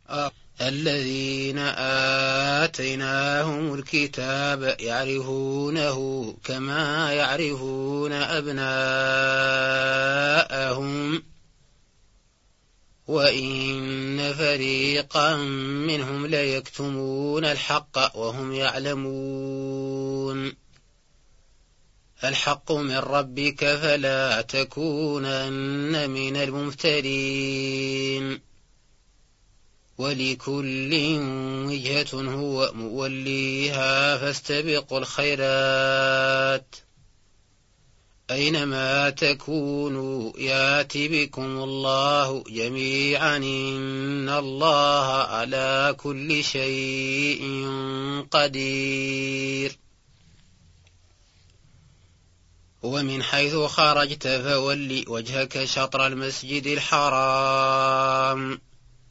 الذين آتيناهم الكتاب يعرفونه كما يعرفون أبناءهم وإن فريقا منهم ليكتمون الحق وهم يعلمون الحق من ربك فلا تكونن من الممترين ولكل وجهة هو موليها فاستبقوا الخيرات أينما تكونوا يات بكم الله جميعا إن الله على كل شيء قدير ومن حيث خرجت فول وجهك شطر المسجد الحرام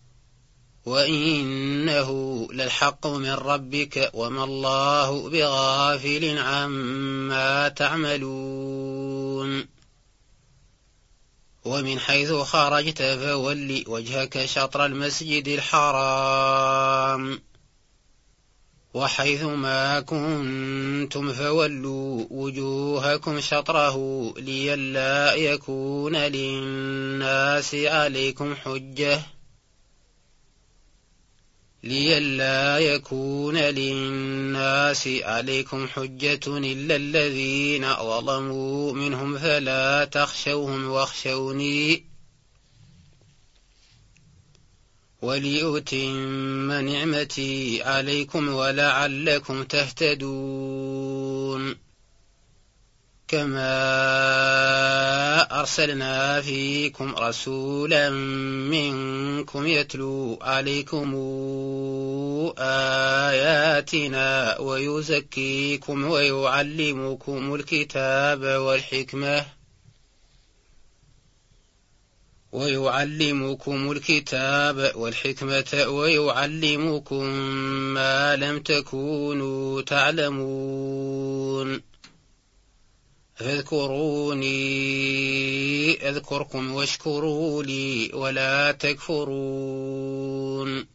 وإنه للحق من ربك وما الله بغافل عما تعملون ومن حيث خرجت فول وجهك شطر المسجد الحرام وحيث ما كنتم فولوا وجوهكم شطره لئلا يكون للناس عليكم حجة إلا الذين ظلموا منهم فلا تخشوهم واخشوني ولأتم نعمتي عليكم ولعلكم تهتدون كما أرسلنا فيكم رسولا منكم يتلو عليكم آياتنا ويزكيكم ويعلمكم الكتاب والحكمة ويعلمكم ما لم تكونوا تعلمون فاذكروني أذكركم واشكروا لي ولا تكفرون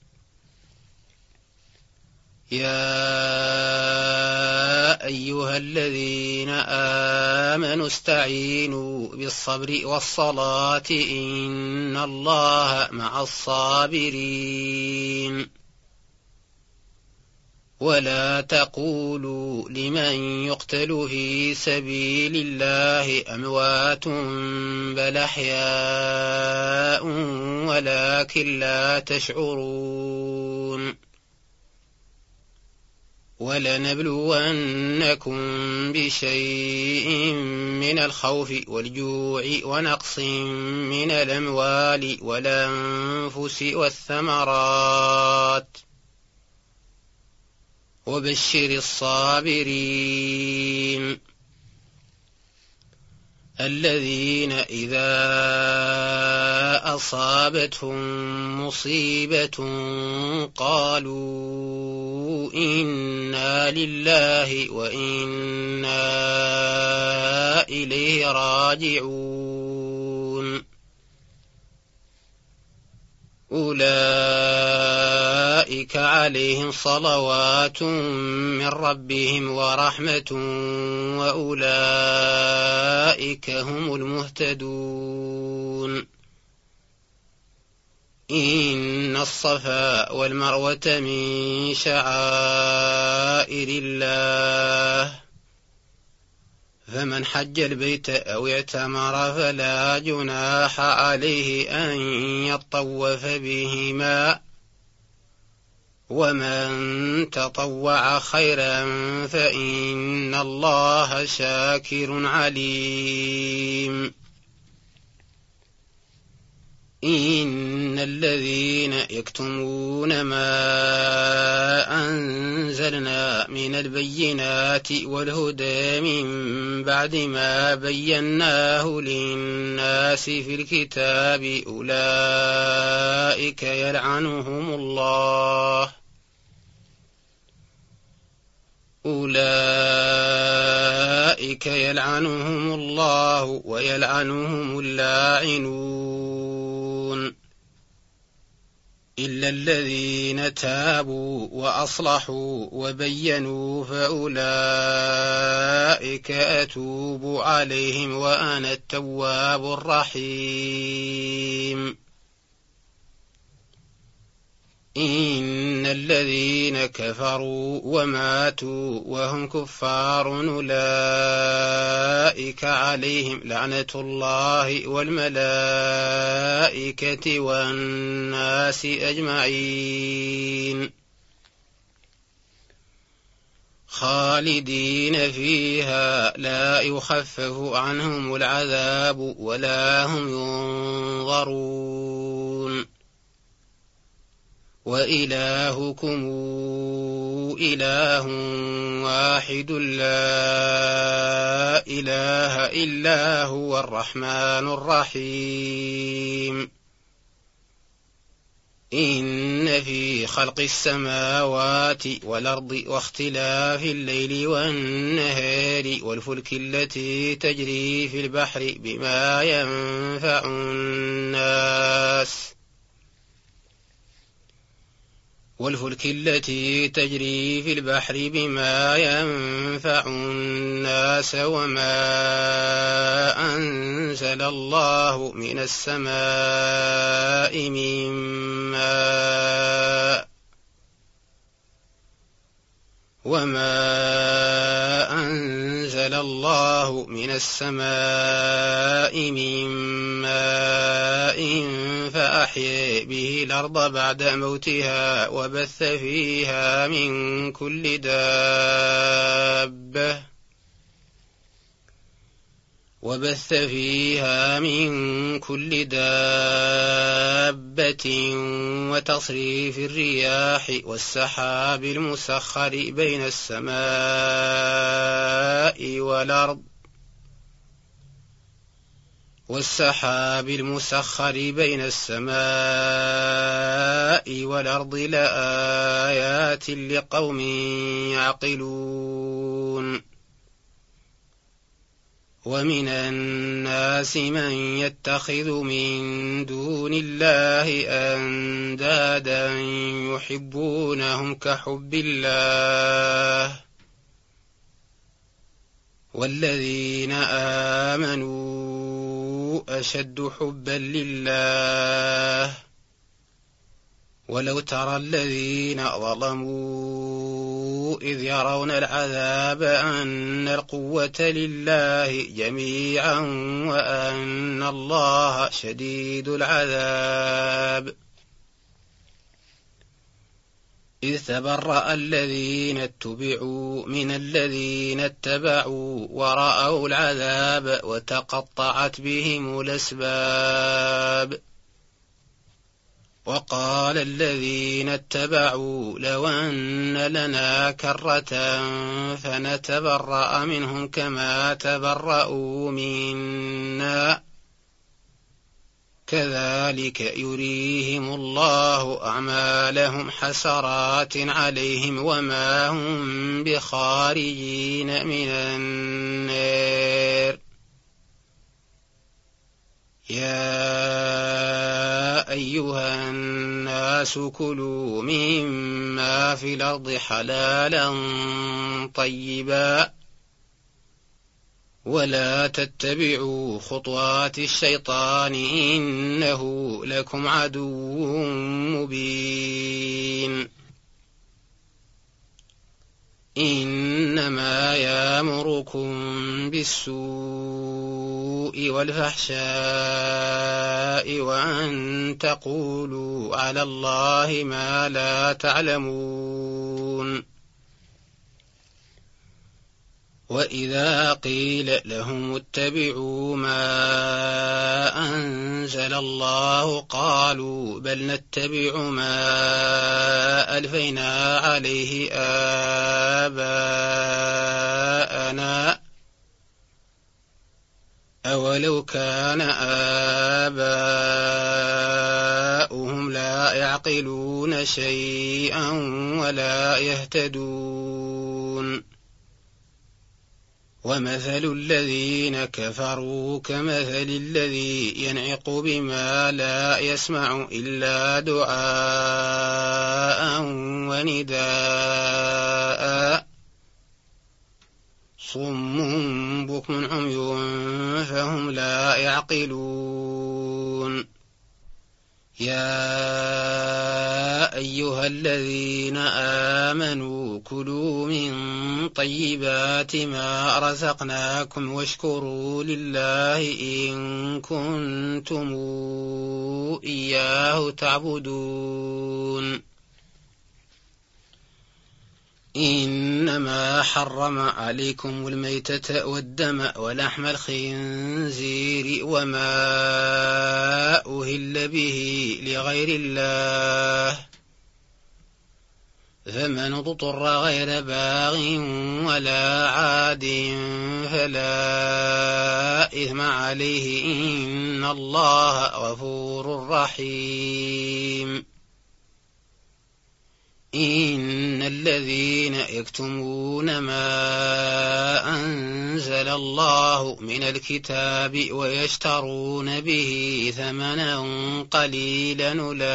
يا أيها الذين آمنوا استعينوا بالصبر والصلاة إن الله مع الصابرين ولا تقولوا لمن يقتل في سبيل الله أموات بل أحياء ولكن لا تشعرون ولنبلونكم بشيء من الخوف والجوع ونقص من الأموال والأنفس والثمرات وبشر الصابرين الذين إذا أصابتهم مصيبة قالوا إنا لله وإنا إليه راجعون أولئك عليهم صلوات من ربهم ورحمة وأولئك هم المهتدون إن الصفا والمروة من شعائر الله فمن حج البيت أو اعتمر فلا جناح عليه أن يطوف بهما ومن تطوع خيرا فإن الله شاكر عليم إن الذين يكتمون ما أنزلنا من البينات والهدى من بعد ما بيناه للناس في الكتاب أولئك يلعنهم الله ويلعنهم اللاعنون إلا الذين تابوا وأصلحوا وبينوا فأولئك أتوب عليهم وأنا التواب الرحيم. إن الذين كفروا وماتوا وهم كفار أولئك عليهم لعنة الله والملائكة والناس أجمعين خالدين فيها لا يخفف عنهم العذاب ولا هم ينظرون. وإلهكم إله واحد لا إله إلا هو الرحمن الرحيم. إن في خلق السماوات والأرض واختلاف الليل والنهار والفلك التي تجري في البحر بما ينفع الناس وما أنزل الله من السماء من ماء فأحيا به الأرض بعد موتها وبث فيها من كل دابة وتصريف الرياح والسحاب المسخر بين السماء والأرض لآيات لقوم يعقلون. ومن الناس من يتخذ من دون الله أندادا يحبونهم كحب الله والذين آمنوا أشد حبا لله. ولو ترى الذين ظلموا إذ يرون العذاب أن القوة لله جميعا وأن الله شديد العذاب. إذ تبرأ الذين اتبعوا من الذين اتبعوا ورأوا العذاب وتقطعت بهم الأسباب. وقال الذين اتبعوا لو أن لنا كرة فنتبرأ منهم كما تبرأوا منا كذلك يريهم الله أعمالهم حسرات عليهم وما هم بخارجين من النار. يا أيها الناس كلوا مما في الأرض حلالا طيبا ولا تتبعوا خطوات الشيطان إنه لكم عدو مبين. إنما يأمركم بالسوء والفحشاء وأن تقولوا على الله ما لا تعلمون. وإذا قيل لهم اتبعوا ما أنزل الله قالوا بل نتبع ما ألفينا عليه آباءنا أولو كان آباؤهم لا يعقلون شيئا ولا يهتدون. ومثل الذين كفروا كمثل الذي ينعق بما لا يسمع إلا دعاء ونداء صم بكم عمي فهم لا يعقلون يا أيها الذين آمنوا كلوا من طيبات ما رزقناكم واشكروا لله إن كنتم إياه تعبدون إنما حرم عليكم الميتة والدم ولحم الخنزير وما أهل به لغير الله فمن اضطر غير باغ ولا عاد فلا إثم عليه إن الله غفور رحيم إن الذين يكتمون ما أنزل الله من الكتاب ويشترون به ثمنا قليلا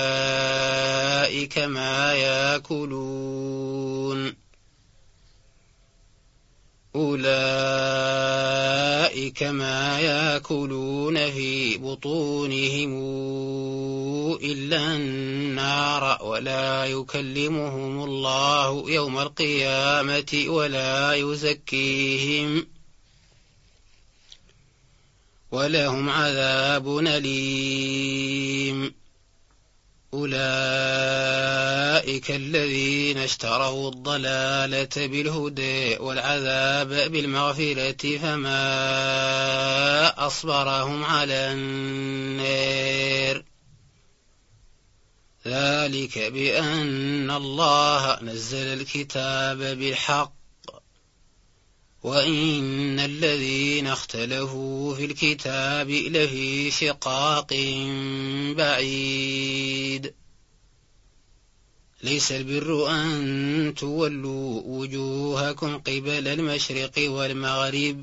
أولئك ما يأكلون في بطونهم إلا النار ولا يكلمهم الله يوم القيامة ولا يزكيهم ولهم عذاب أليم أولئك الذين اشتروا الضلالة بالهدى والعذاب بالمغفرة فما أصبرهم على النار ذلك بأن الله نزل الكتاب بالحق وإن الذين اختلفوا في الكتاب لفي شقاق بعيد ليس البر أن تولوا وجوهكم قبل المشرق والمغرب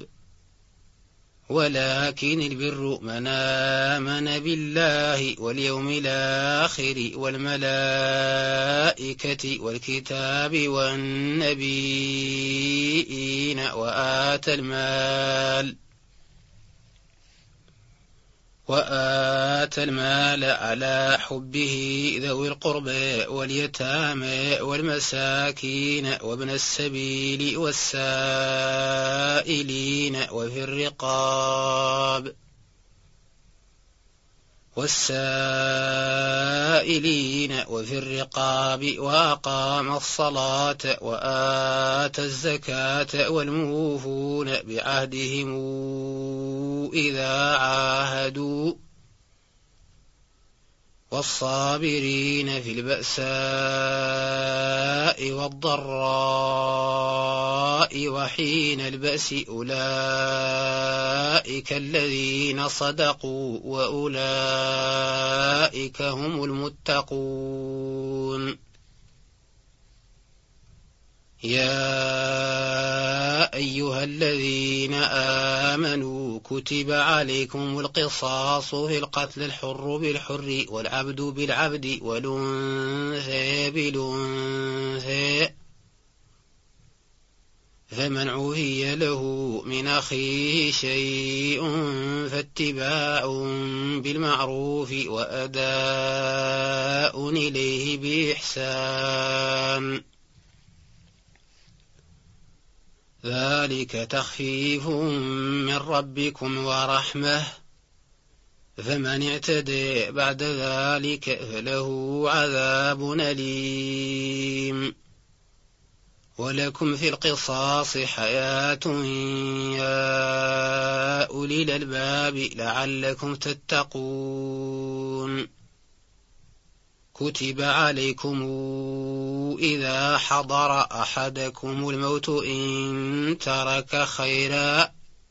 ولكن البر من آمن بالله واليوم الآخر والملائكة والكتاب والنبيين وآتى المال على حبه ذوي القربى واليتامى والمساكين وابن السبيل والسائلين وفي الرقاب وأقام الصلاة وآتى الزكاة والموفون بعهدهم إذا عاهدوا والصابرين في البأساء والضراء وحين البأس أولئك الذين صدقوا وأولئك هم المتقون يا أيها الذين آمنوا كتب عليكم القصاص في القتل الحر بالحر والعبد بالعبد والأنثى بالأنثى فمن عفي له من أخيه شيء فاتباع بالمعروف وأداء إليه بإحسان ذلك تخفيف من ربكم ورحمة فمن اعتدى بعد ذلك فله عذاب أليم ولكم في القصاص حياة يا أولي الألباب لعلكم تتقون كتب عليكم إذا حضر أحدكم الموت إن ترك خيرا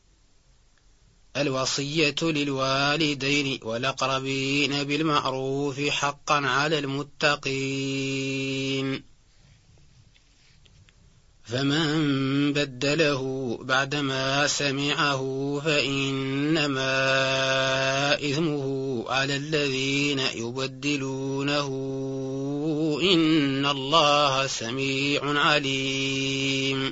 الوصية للوالدين والأقربين بالمعروف حقا على المتقين فمن بدله بعدما سمعه فإنما إثمه على الذين يبدلونه إن الله سميع عليم.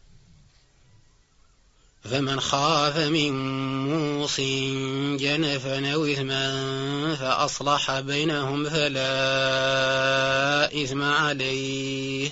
فمن خاف من موص جنفا أو إثما فأصلح بينهم فلا إثم عليه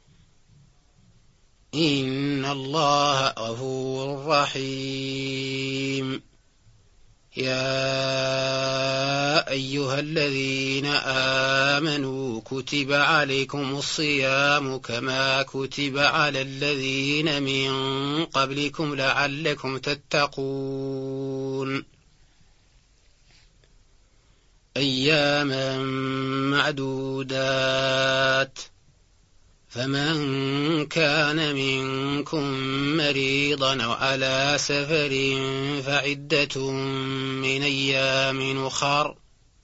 إن الله غفور رحيم. يا أيها الذين آمنوا كتب عليكم الصيام كما كتب على الذين من قبلكم لعلكم تتقون أياما معدودات. فمن كان منكم مريضا أو على سفر فعدة من أيام أخر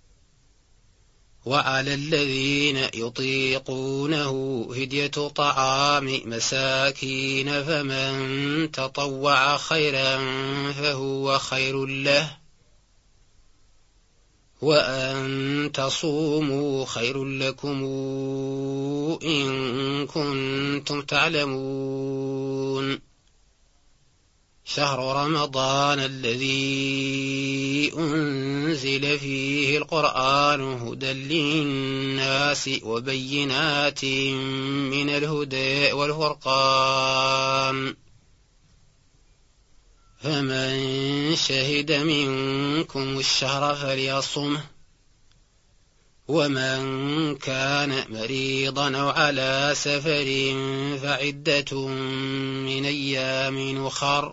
وعلى الذين يطيقونه فدية طعام مساكين فمن تطوع خيرا فهو خير له وأن تصوموا خير لكم إن كنتم تعلمون. شهر رمضان الذي أنزل فيه القرآن هدى للناس وبينات من الهدى والفرقان فمن شهد منكم الشهر فليصمه ومن كان مريضا أو على سفر فعدة من أيام أخر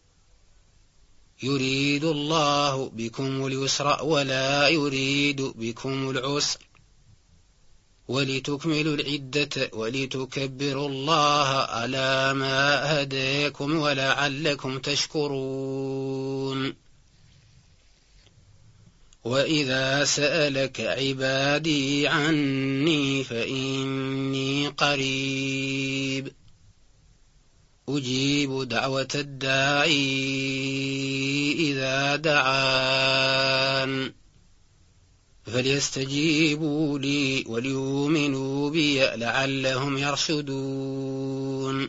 يريد الله بكم اليسر ولا يريد بكم العسر ولتكملوا العدة ولتكبروا الله على ما هداكم ولعلكم تشكرون. وإذا سألك عبادي عني فإني قريب أجيب دعوة الداعي إذا دعان فليستجيبوا لي وليؤمنوا بي لعلهم يرشدون.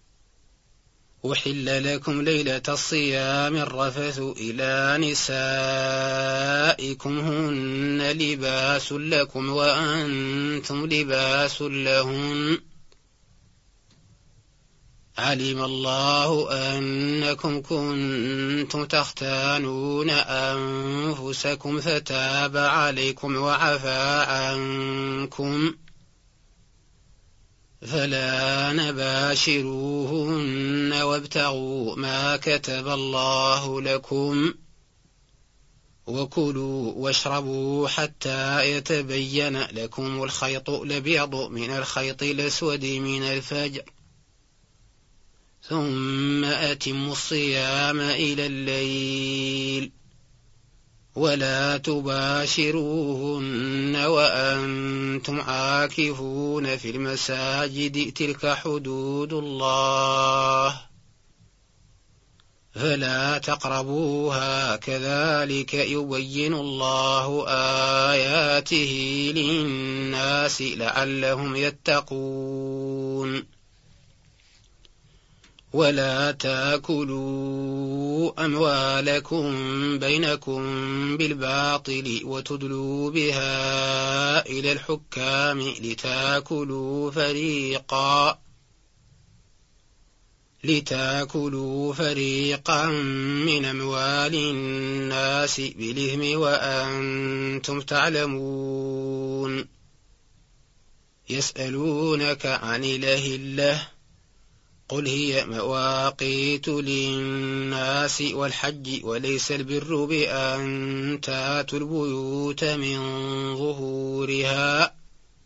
أحل لكم ليلة الصيام الرفث إلى نسائكم هن لباس لكم وأنتم لباس لهن علم الله أنكم كنتم تختانون أنفسكم فتاب عليكم وعفى عنكم فلا نباشروهن وابتغوا ما كتب الله لكم وكلوا واشربوا حتى يتبين لكم الخيط الأبيض من الخيط الأسود من الفجر ثم أتموا الصيام إلى الليل ولا تباشروهن وأنتم عاكفون في المساجد تلك حدود الله فلا تقربوها كذلك يبين الله آياته للناس لعلهم يتقون. ولا تاكلوا أموالكم بينكم بالباطل وتدلوا بها إلى الحكام لتاكلوا فريقا من أموال الناس بالإثم وأنتم تعلمون. يسألونك عن الأهلة قل هي مواقيت للناس والحج وليس البر بأن تاتوا البيوت من ظهورها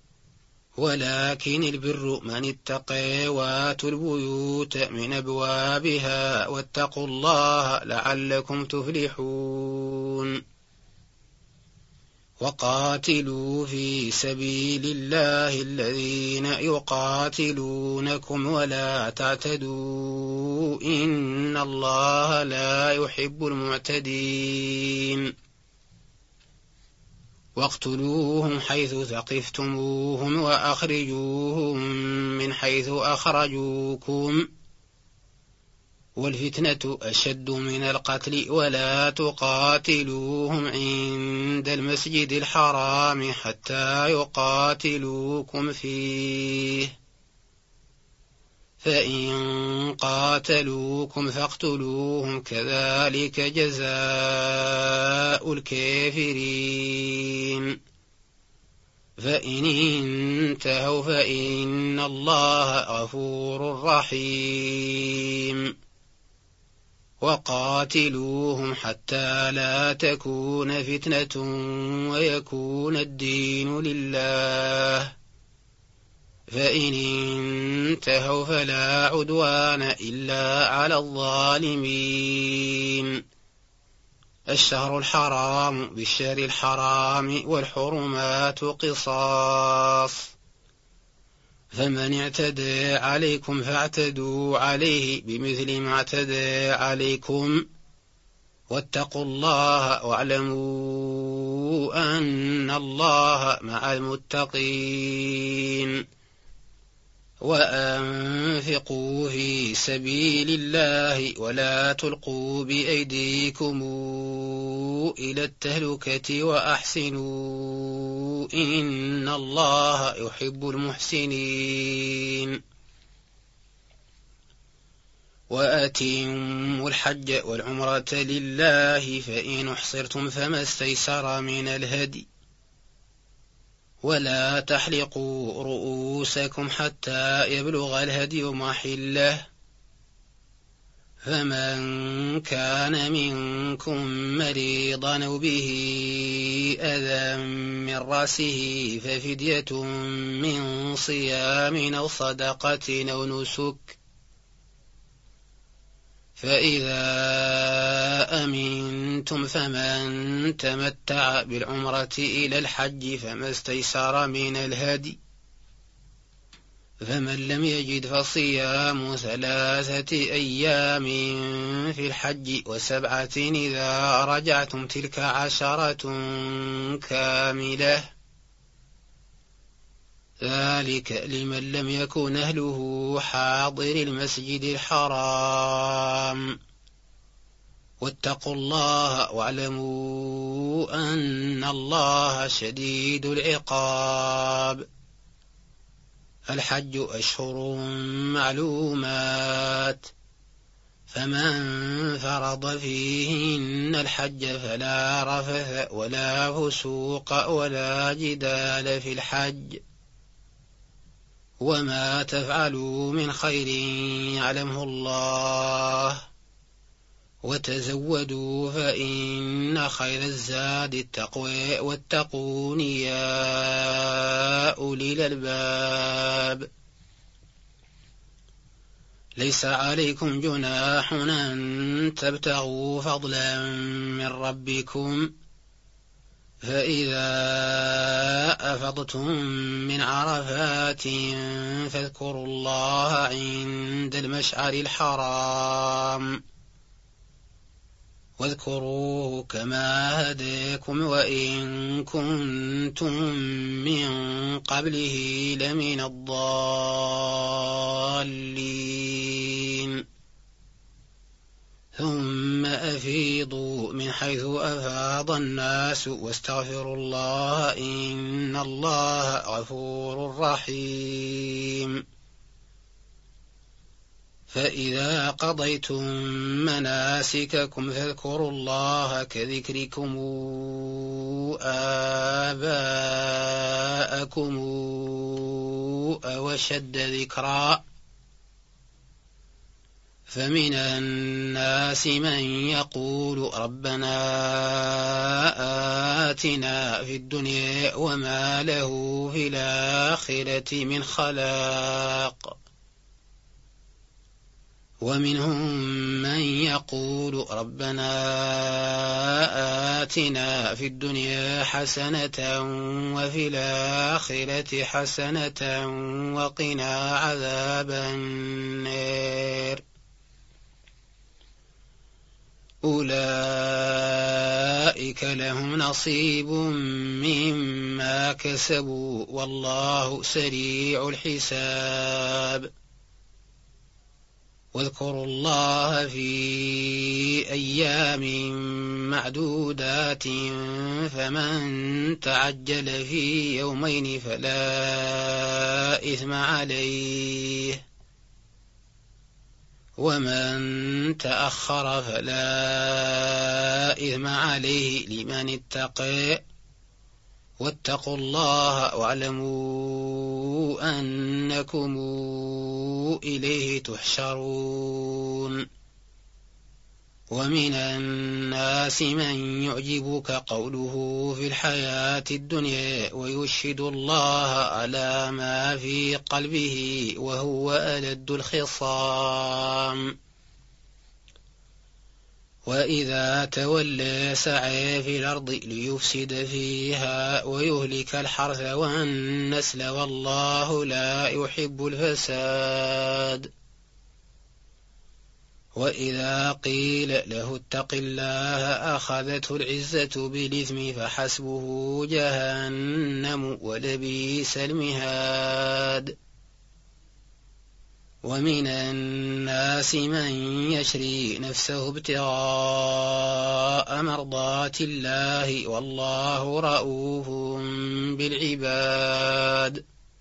ولكن البر من اتقى واتوا البيوت من أبوابها واتقوا الله لعلكم تفلحون. وقاتلوا في سبيل الله الذين يقاتلونكم ولا تعتدوا إن الله لا يحب المعتدين واقتلوهم حيث ثقفتموهم وأخرجوهم من حيث أخرجوكم والفتنة أشد من القتل ولا تقاتلوهم عند المسجد الحرام حتى يقاتلوكم فيه فإن قاتلوكم فاقتلوهم كذلك جزاء الكافرين فإن انتهوا فإن الله غفور رحيم وقاتلوهم حتى لا تكون فتنة ويكون الدين لله فإن انتهوا فلا عدوان إلا على الظالمين الشهر الحرام بالشهر الحرام والحرمات قصاص فمن اعتدى عليكم فاعتدوا عليه بمثل ما اعتدى عليكم واتقوا الله واعلموا أن الله مع المتقين وأنفقوا في سبيل الله ولا تلقوا بأيديكم إلى التهلكة وأحسنوا إن الله يحب المحسنين وأتموا الحج والعمرة لله فإن أحصرتم فما استيسر من الهدي ولا تحلقوا رؤوسكم حتى يبلغ الهدي محله فمن كان منكم مريضا أو به أذى من رأسه ففدية من صيام أو صدقة أو نسك فإذا أمنتم فمن تمتع بالعمرة إلى الحج فما استيسر من الهدي فمن لم يجد فصيام 3 أيام في الحج و7 إذا رجعتم تلك 10 كاملة ذلك لمن لم يكن أهله حاضر المسجد الحرام واتقوا الله واعلموا أن الله شديد العقاب الحج أشهر معلومات فمن فرض فيهن الحج فلا رفث ولا فسوق ولا جدال في الحج وما تفعلوا من خير يعلمه الله وتزودوا فإن خير الزاد التقوى واتقون يا أولي الألباب ليس عليكم جناح أن تبتغوا فضلا من ربكم فإذا أفضتم من عرفات فاذكروا الله عند المشعر الحرام واذكروه كما هداكم وإن كنتم من قبله لمن الضالين ثم أفيضوا من حيث أفاض الناس واستغفروا الله إن الله غفور رحيم فإذا قضيتم مناسككم فاذكروا الله كذكركم آباءكم أو أشد ذكرا فمن الناس من يقول ربنا آتنا في الدنيا وما له في الآخرة من خلاق ومنهم من يقول ربنا آتنا في الدنيا حسنة وفي الآخرة حسنة وقنا عذاب النار أولئك لهم نصيب مما كسبوا والله سريع الحساب واذكروا الله في أيام معدودات فمن تعجل في يومين فلا إثم عليه ومن تأخر فلا إثم عليه لمن اتقى واتقوا الله واعلموا أنكم إليه تحشرون ومن الناس من يعجبك قوله في الحياة الدنيا ويشهد الله على ما في قلبه وهو ألد الخصام وإذا تولى سعى في الأرض ليفسد فيها ويهلك الحرث والنسل والله لا يحب الفساد وإذا قيل له اتق الله أخذته العزة بالإثم فحسبه جهنم ولبئس المهاد ومن الناس من يشري نفسه ابتغاء مرضات الله والله رؤوف بالعباد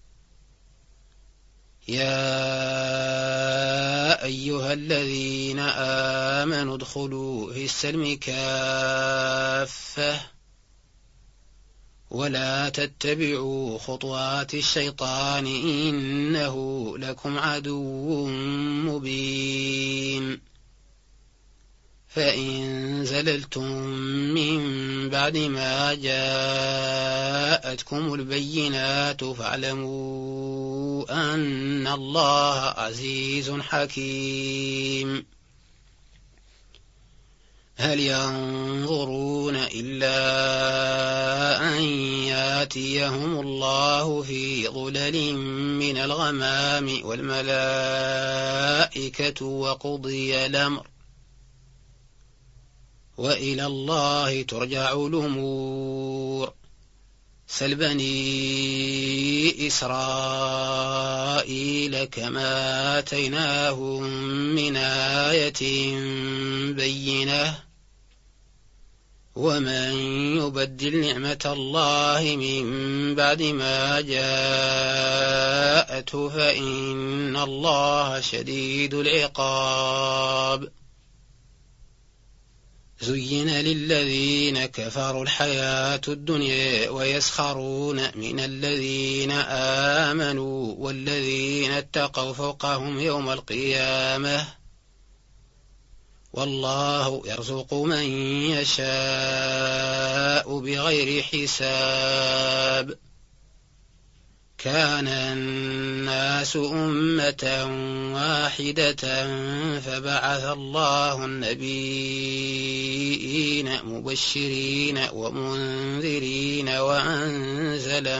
يا أيها الذين آمنوا ادخلوا في السلم كافة ولا تتبعوا خطوات الشيطان إنه لكم عدو مبين فإن زللتم من بعد ما جاءتكم البينات فاعلموا أن الله عزيز حكيم هل ينظرون إلا أن ياتيهم الله في ظلل من الغمام والملائكة وقضي الأمر وإلى الله ترجع الأمور سل بني إسرائيل كما آتيناهم من آية بينة ومن يبدل نعمة الله من بعد ما جاءته فإن الله شديد العقاب زين للذين كفروا الحياة الدنيا ويسخرون من الذين آمنوا والذين اتقوا فوقهم يوم القيامة والله يرزق من يشاء بغير حساب كان الناس أمة واحدة فبعث الله النبيين مبشرين ومنذرين وأنزل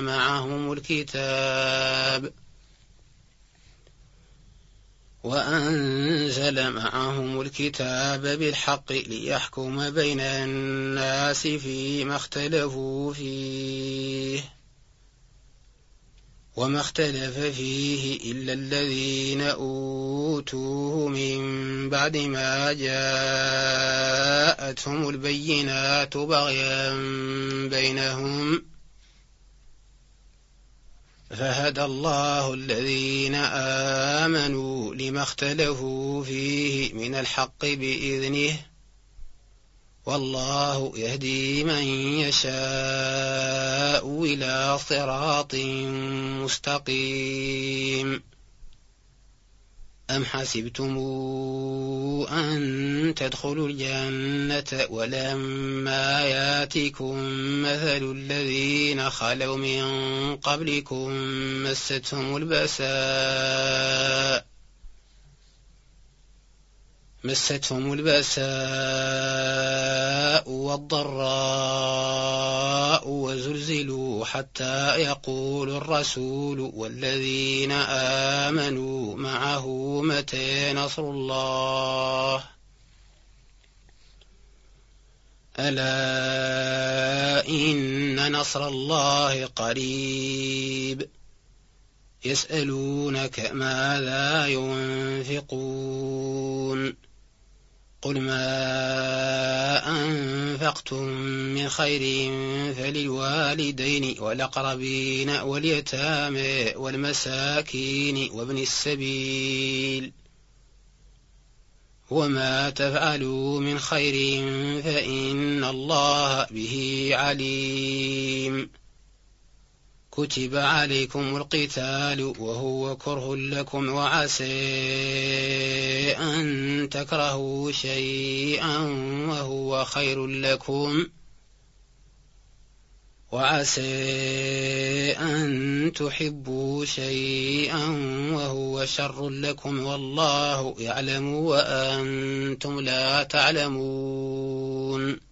معهم الكتاب بالحق ليحكم بين الناس فيما اختلفوا فيه وما اختلف فيه إلا الذين أوتوه من بعد ما جاءتهم البينات بغيا بينهم فهدى الله الذين آمنوا لما اختلفوا فيه من الحق بإذنه والله يهدي من يشاء إلى صراط مستقيم أم حسبتم أن تدخلوا الجنة ولما ياتكم مثل الذين خلوا من قبلكم مستهم البأساء مستهم البأساء والضراء وزلزلوا حتى يقول الرسول والذين آمنوا معه متى نصر الله ألا إن نصر الله قريب يسألونك ماذا ينفقون قل ما أنفقتم من خير فللوالدين والأقربين واليتامى والمساكين وابن السبيل وما تفعلوا من خير فإن الله به عليم كتب عليكم القتال وهو كره لكم وعسى أن تكرهوا شيئا وهو خير لكم وعسى أن تحبوا شيئا وهو شر لكم والله يعلم وأنتم لا تعلمون